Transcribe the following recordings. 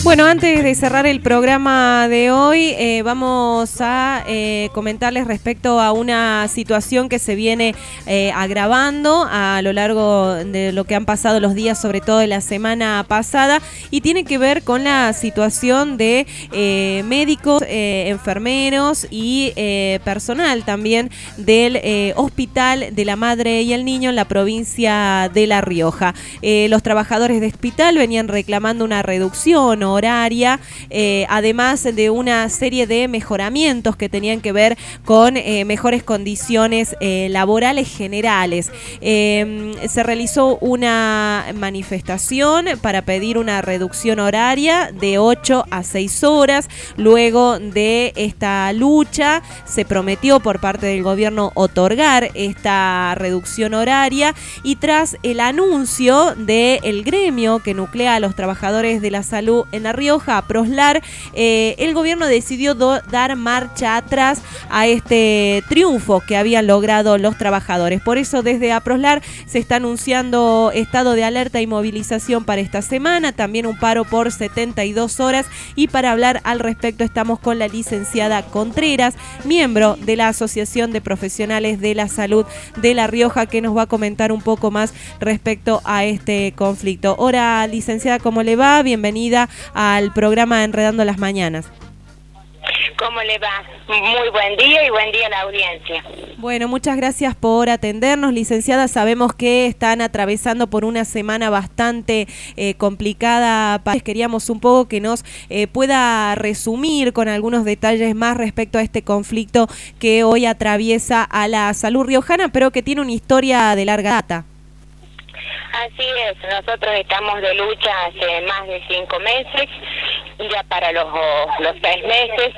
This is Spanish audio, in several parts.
Bueno, antes de cerrar el programa de hoy, vamos a comentarles respecto a una situación que se viene agravando a lo largo de lo que han pasado los días, sobre todo de la semana pasada, y tiene que ver con la situación de médicos, enfermeros y personal también del Hospital de la Madre y el Niño en la provincia de La Rioja. Los trabajadores de hospital venían reclamando una reducción horaria, además de una serie de mejoramientos que tenían que ver con mejores condiciones laborales generales. Se realizó una manifestación para pedir una reducción horaria de 8 a 6 horas. Luego de esta lucha se prometió por parte del gobierno otorgar esta reducción horaria, y tras el anuncio del gremio que nuclea a los trabajadores de la salud en La Rioja, APROSLAR, el gobierno decidió dar marcha atrás a este triunfo que habían logrado los trabajadores. Por eso desde APROSLAR se está anunciando estado de alerta y movilización para esta semana, también un paro por 72 horas, y para hablar al respecto estamos con la licenciada Contreras, miembro de la Asociación de Profesionales de la Salud de La Rioja, que nos va a comentar un poco más respecto a este conflicto. Hola, licenciada, ¿cómo le va? Bienvenida al programa Enredando las Mañanas. ¿Cómo le va? Muy buen día y buen día a la audiencia. Bueno, muchas gracias por atendernos, licenciada. Sabemos que están atravesando por una semana bastante complicada. Queríamos un poco que nos pueda resumir con algunos detalles más respecto a este conflicto que hoy atraviesa a la salud riojana, pero que tiene una historia de larga data. Así es, nosotros estamos de lucha hace más de 5 meses, ya para los 6 meses.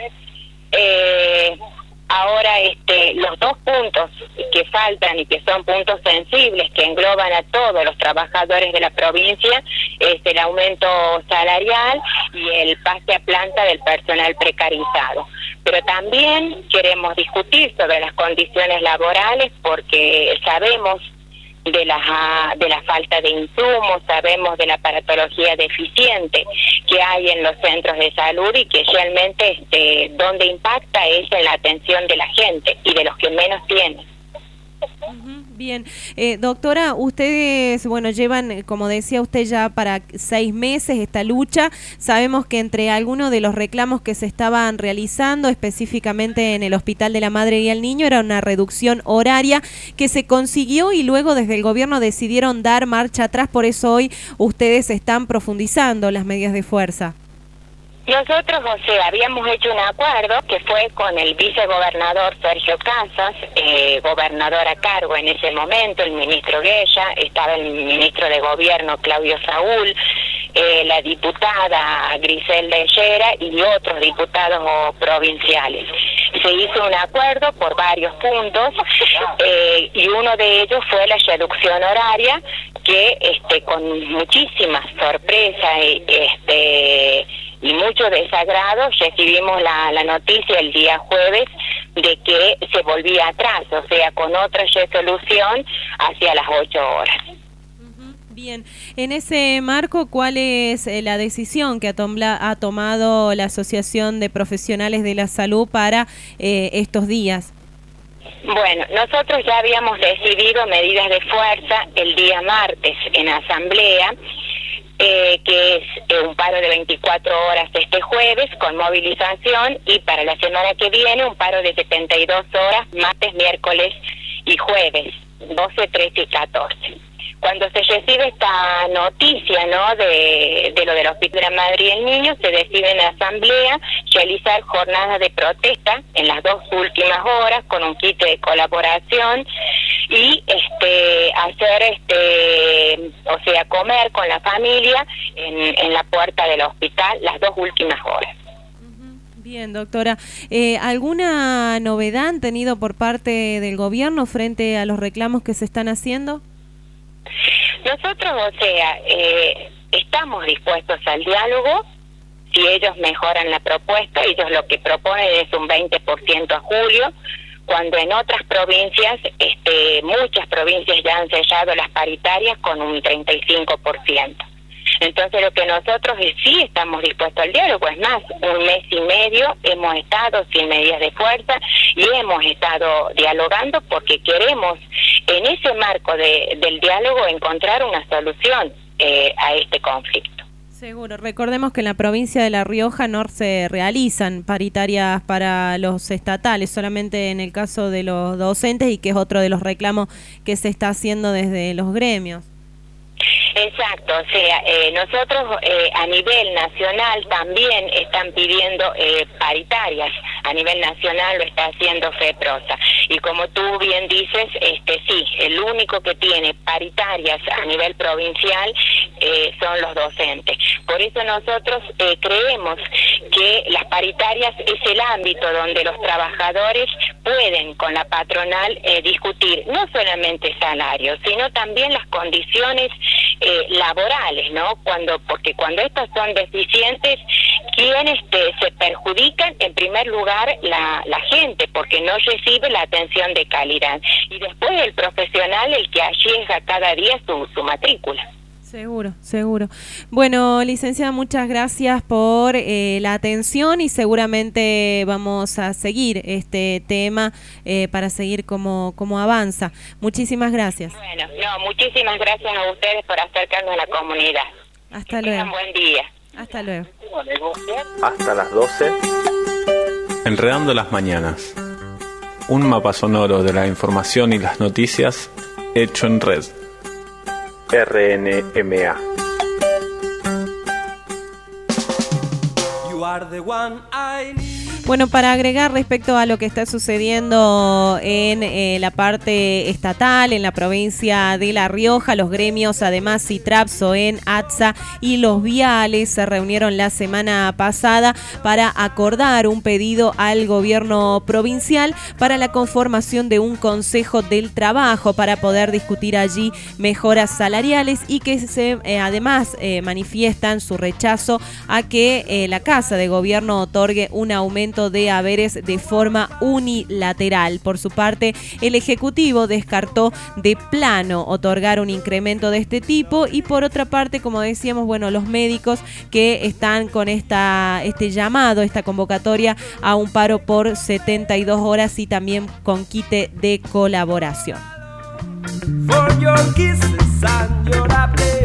Ahora los dos puntos que faltan y que son puntos sensibles que engloban a todos los trabajadores de la provincia es el aumento salarial y el pase a planta del personal precarizado. Pero también queremos discutir sobre las condiciones laborales, porque sabemos de la falta de insumos, sabemos de la aparatología deficiente que hay en los centros de salud, y que realmente donde impacta es en la atención de la gente y de los que menos tienen. Bien, doctora, ustedes, bueno, llevan, como decía usted, ya para 6 meses esta lucha. Sabemos que entre algunos de los reclamos que se estaban realizando, específicamente en el Hospital de la Madre y el Niño, era una reducción horaria que se consiguió, y luego desde el gobierno decidieron dar marcha atrás. Por eso hoy ustedes están profundizando las medidas de fuerza. Nosotros, habíamos hecho un acuerdo que fue con el vicegobernador Sergio Casas, gobernador a cargo en ese momento, el ministro Guella, estaba el ministro de Gobierno Claudio Saúl, la diputada Griselda Hellera y otros diputados provinciales. Se hizo un acuerdo por varios puntos, y uno de ellos fue la reducción horaria, que con muchísimas sorpresas y mucho desagrado recibimos la noticia el día jueves de que se volvía atrás, o sea, con otra resolución hacia las 8 horas. Bien, en ese marco, ¿cuál es la decisión que ha tomado la Asociación de Profesionales de la Salud para estos días? Bueno, nosotros ya habíamos decidido medidas de fuerza el día martes en asamblea, que es un paro de 24 horas este jueves con movilización, y para la semana que viene un paro de 72 horas martes, miércoles y jueves, 12, 13 y 14. Cuando se recibe esta noticia, ¿no?, de lo del Hospital de la Madre y el Niño, se decide en la asamblea realizar jornadas de protesta en las 2 últimas horas con un kit de colaboración, y hacer comer con la familia en la puerta del hospital las 2 últimas horas. Bien, doctora, ¿alguna novedad han tenido por parte del gobierno frente a los reclamos que se están haciendo? Nosotros, estamos dispuestos al diálogo. Si ellos mejoran la propuesta, ellos lo que proponen es un 20% a julio, cuando en otras provincias, muchas provincias ya han sellado las paritarias con un 35%. Entonces lo que nosotros sí estamos dispuestos al diálogo, es más, 1 mes y medio hemos estado sin medidas de fuerza y hemos estado dialogando porque queremos en ese marco del diálogo encontrar una solución a este conflicto. Seguro. Recordemos que en la provincia de La Rioja no se realizan paritarias para los estatales, solamente en el caso de los docentes, y que es otro de los reclamos que se está haciendo desde los gremios. Exacto, o sea, nosotros a nivel nacional también están pidiendo paritarias, a nivel nacional lo está haciendo FEPROSA, y como tú bien dices, sí, el único que tiene paritarias a nivel provincial son los docentes. Por eso nosotros creemos que las paritarias es el ámbito donde los trabajadores pueden con la patronal discutir no solamente salarios, sino también las condiciones laborales, ¿no? Porque cuando estas son deficientes, quienes se perjudican, en primer lugar, la gente, porque no recibe la atención de calidad. Y después el profesional, el que arriesga cada día su matrícula. Seguro, seguro. Bueno, licenciada, muchas gracias por la atención y seguramente vamos a seguir este tema para seguir cómo avanza. Muchísimas gracias. Bueno, muchísimas gracias a ustedes por acercarnos a la comunidad. Hasta luego. Buen día. Hasta luego. Hasta las 12. Enredando las mañanas. Un mapa sonoro de la información y las noticias hecho en red. RNMA. Bueno, para agregar respecto a lo que está sucediendo en la parte estatal, en la provincia de La Rioja, los gremios, además CITRAP, SOEN, ATSA y los viales se reunieron la semana pasada para acordar un pedido al gobierno provincial para la conformación de un consejo del trabajo para poder discutir allí mejoras salariales y que además manifiestan su rechazo a que la Casa de Gobierno otorgue un aumento de haberes de forma unilateral. Por su parte, el Ejecutivo descartó de plano otorgar un incremento de este tipo y por otra parte, como decíamos, los médicos que están con este llamado, esta convocatoria a un paro por 72 horas y también con quite de colaboración. For your kisses and your